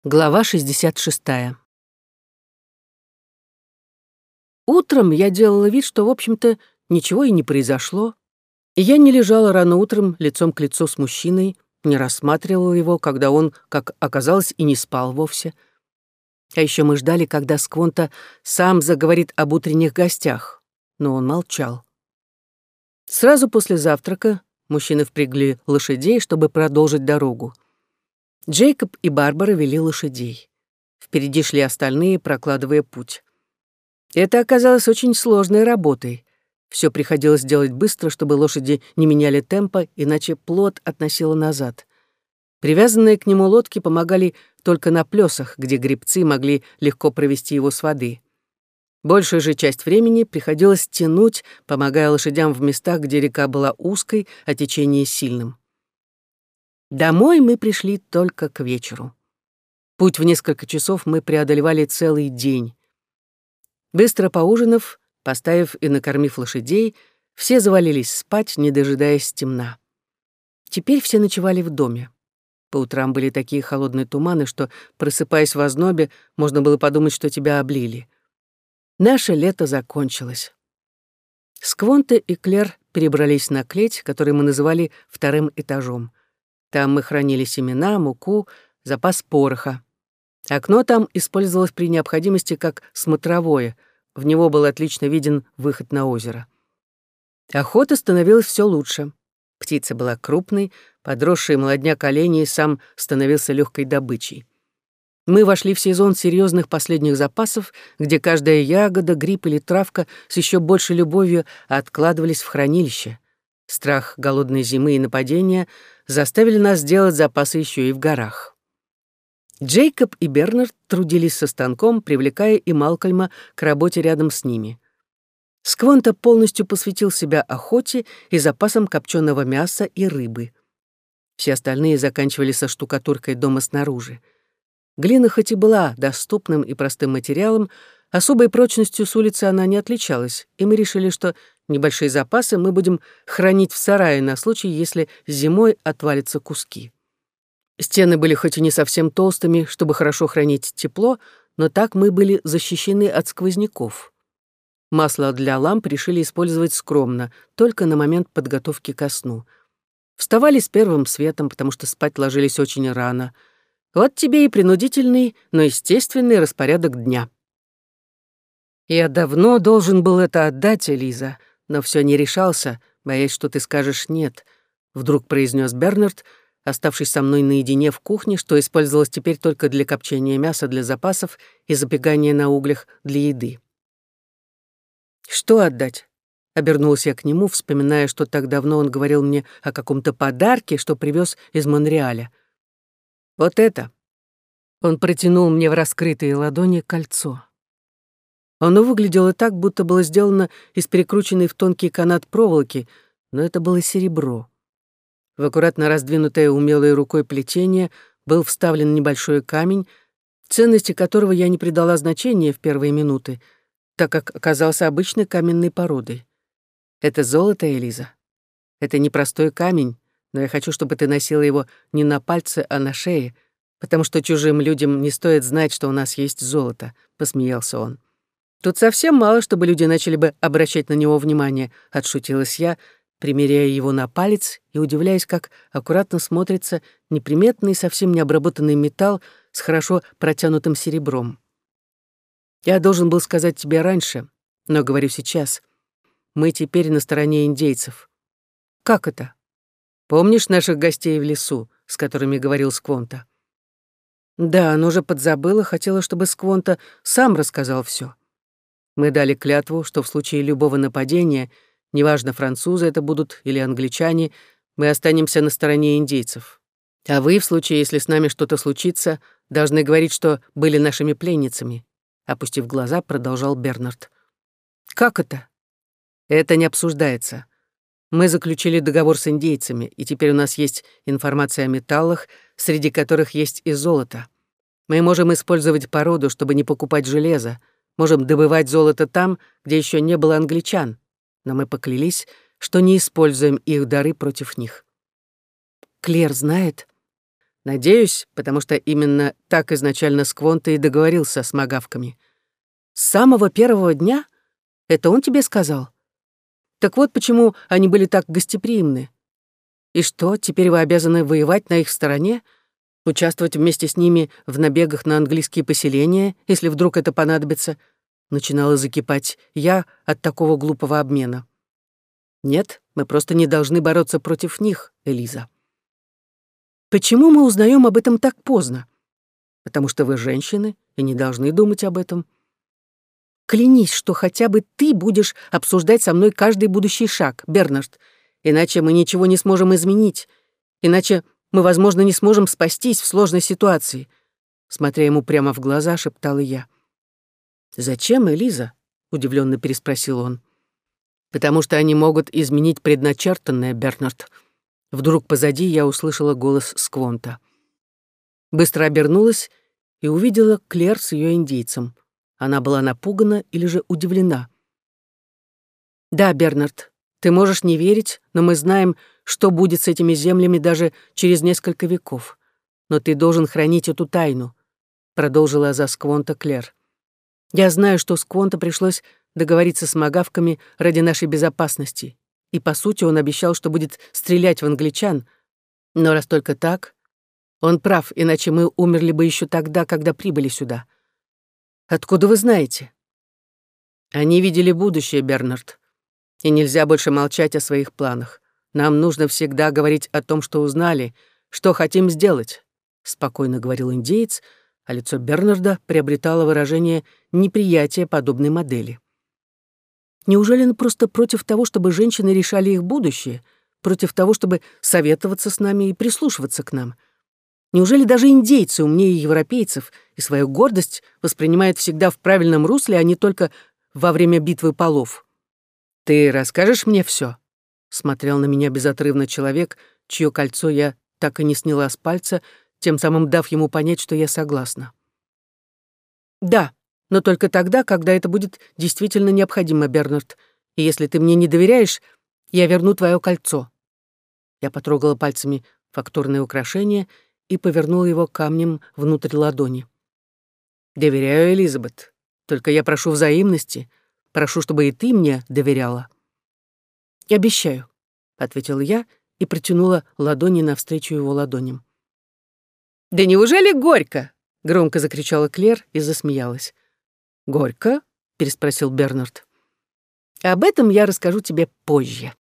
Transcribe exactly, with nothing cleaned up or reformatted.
Глава шестьдесят шестая. Утром я делала вид, что, в общем-то, ничего и не произошло. И я не лежала рано утром лицом к лицу с мужчиной, не рассматривала его, когда он, как оказалось, и не спал вовсе. А еще мы ждали, когда Сквонта сам заговорит об утренних гостях, но он молчал. Сразу после завтрака мужчины впрягли лошадей, чтобы продолжить дорогу. Джейкоб и Барбара вели лошадей. Впереди шли остальные, прокладывая путь. Это оказалось очень сложной работой. Все приходилось делать быстро, чтобы лошади не меняли темпа, иначе плот относило назад. Привязанные к нему лодки помогали только на плесах, где гребцы могли легко провести его с воды. Большую же часть времени приходилось тянуть, помогая лошадям в местах, где река была узкой, а течение сильным. Домой мы пришли только к вечеру. Путь в несколько часов мы преодолевали целый день. Быстро поужинав, поставив и накормив лошадей, все завалились спать, не дожидаясь темна. Теперь все ночевали в доме. По утрам были такие холодные туманы, что, просыпаясь в ознобе, можно было подумать, что тебя облили. Наше лето закончилось. Сквонта и Клэр перебрались на клеть, которую мы называли вторым этажом. Там мы хранили семена, муку, запас пороха. Окно там использовалось при необходимости как смотровое. В него был отлично виден выход на озеро. Охота становилась все лучше. Птица была крупной, подросший молодняк оленей сам становился легкой добычей. Мы вошли в сезон серьезных последних запасов, где каждая ягода, гриб или травка с еще большей любовью откладывались в хранилище. Страх голодной зимы и нападения заставили нас делать запасы еще и в горах. Джейкоб и Бернард трудились со станком, привлекая и Малкольма к работе рядом с ними. Сквонта полностью посвятил себя охоте и запасам копченого мяса и рыбы. Все остальные заканчивали со штукатуркой дома снаружи. Глина хоть и была доступным и простым материалом, особой прочностью с улицы она не отличалась, и мы решили, что небольшие запасы мы будем хранить в сарае на случай, если зимой отвалятся куски. Стены были хоть и не совсем толстыми, чтобы хорошо хранить тепло, но так мы были защищены от сквозняков. Масло для ламп решили использовать скромно, только на момент подготовки ко сну. Вставали с первым светом, потому что спать ложились очень рано. Вот тебе и принудительный, но естественный распорядок дня. Я давно должен был это отдать, Элиза, но все не решался, боясь, что ты скажешь «нет», — вдруг произнес Бернард, оставшись со мной наедине в кухне, что использовалось теперь только для копчения мяса для запасов и запекания на углях для еды. «Что отдать?» — обернулся я к нему, вспоминая, что так давно он говорил мне о каком-то подарке, что привез из Монреаля. «Вот это!» Он протянул мне в раскрытые ладони кольцо. Оно выглядело так, будто было сделано из перекрученной в тонкий канат проволоки, но это было серебро. В аккуратно раздвинутое умелой рукой плетение был вставлен небольшой камень, ценности которого я не придала значения в первые минуты, так как оказался обычной каменной породой. Это золото, Элиза. Это непростой камень, но я хочу, чтобы ты носила его не на пальце, а на шее, потому что чужим людям не стоит знать, что у нас есть золото», — посмеялся он. «Тут совсем мало, чтобы люди начали бы обращать на него внимание», — отшутилась я, примеряя его на палец и удивляясь, как аккуратно смотрится неприметный, совсем необработанный металл с хорошо протянутым серебром. «Я должен был сказать тебе раньше, но говорю сейчас. Мы теперь на стороне индейцев». «Как это? Помнишь наших гостей в лесу, с которыми говорил Сквонта?» «Да, но уже подзабыла, хотела, чтобы Сквонта сам рассказал все. Мы дали клятву, что в случае любого нападения, неважно, французы это будут или англичане, мы останемся на стороне индейцев. А вы, в случае, если с нами что-то случится, должны говорить, что были нашими пленницами», — опустив глаза, продолжал Бернард. «Как это?» «Это не обсуждается. Мы заключили договор с индейцами, и теперь у нас есть информация о металлах, среди которых есть и золото. Мы можем использовать породу, чтобы не покупать железо, можем добывать золото там, где еще не было англичан, но мы поклялись, что не используем их дары против них». «Клэр знает?» Надеюсь, потому что именно так изначально Сквонта и договорился с магавками. С самого первого дня? Это он тебе сказал? Так вот почему они были так гостеприимны. И что, теперь вы обязаны воевать на их стороне? Участвовать вместе с ними в набегах на английские поселения, если вдруг это понадобится? Начинала закипать я от такого глупого обмена. Нет, мы просто не должны бороться против них, Элиза. Почему мы узнаем об этом так поздно? Потому что вы женщины и не должны думать об этом. Клянись, что хотя бы ты будешь обсуждать со мной каждый будущий шаг, Бернард, иначе мы ничего не сможем изменить, иначе мы, возможно, не сможем спастись в сложной ситуации. Смотря ему прямо в глаза, шептала я. «Зачем, Элиза?» — удивленно переспросил он. «Потому что они могут изменить предначертанное, Бернард». Вдруг позади я услышала голос Сквонта. Быстро обернулась и увидела Клэр с ее индейцем. Она была напугана или же удивлена. «Да, Бернард, ты можешь не верить, но мы знаем, что будет с этими землями даже через несколько веков. Но ты должен хранить эту тайну», — продолжила за Сквонта Клэр. «Я знаю, что Сквонта пришлось договориться с магавками ради нашей безопасности, и, по сути, он обещал, что будет стрелять в англичан, но раз только так, он прав, иначе мы умерли бы еще тогда, когда прибыли сюда. Откуда вы знаете?» «Они видели будущее, Бернард, и нельзя больше молчать о своих планах. Нам нужно всегда говорить о том, что узнали, что хотим сделать», — спокойно говорил индеец, а лицо Бернарда приобретало выражение неприятия подобной модели. Неужели он просто против того, чтобы женщины решали их будущее, против того, чтобы советоваться с нами и прислушиваться к нам? Неужели даже индейцы умнее европейцев и свою гордость воспринимают всегда в правильном русле, а не только во время битвы полов? «Ты расскажешь мне все?» — смотрел на меня безотрывно человек, чье кольцо я так и не сняла с пальца, тем самым дав ему понять, что я согласна. «Да, но только тогда, когда это будет действительно необходимо, Бернард. И если ты мне не доверяешь, я верну твое кольцо». Я потрогала пальцами фактурное украшение и повернула его камнем внутрь ладони. «Доверяю, Элизабет. Только я прошу взаимности. Прошу, чтобы и ты мне доверяла». «Обещаю», — ответила я и протянула ладони навстречу его ладоням. «Да неужели горько?» — громко закричала Клэр и засмеялась. «Горько?» — переспросил Бернард. «Об этом я расскажу тебе позже».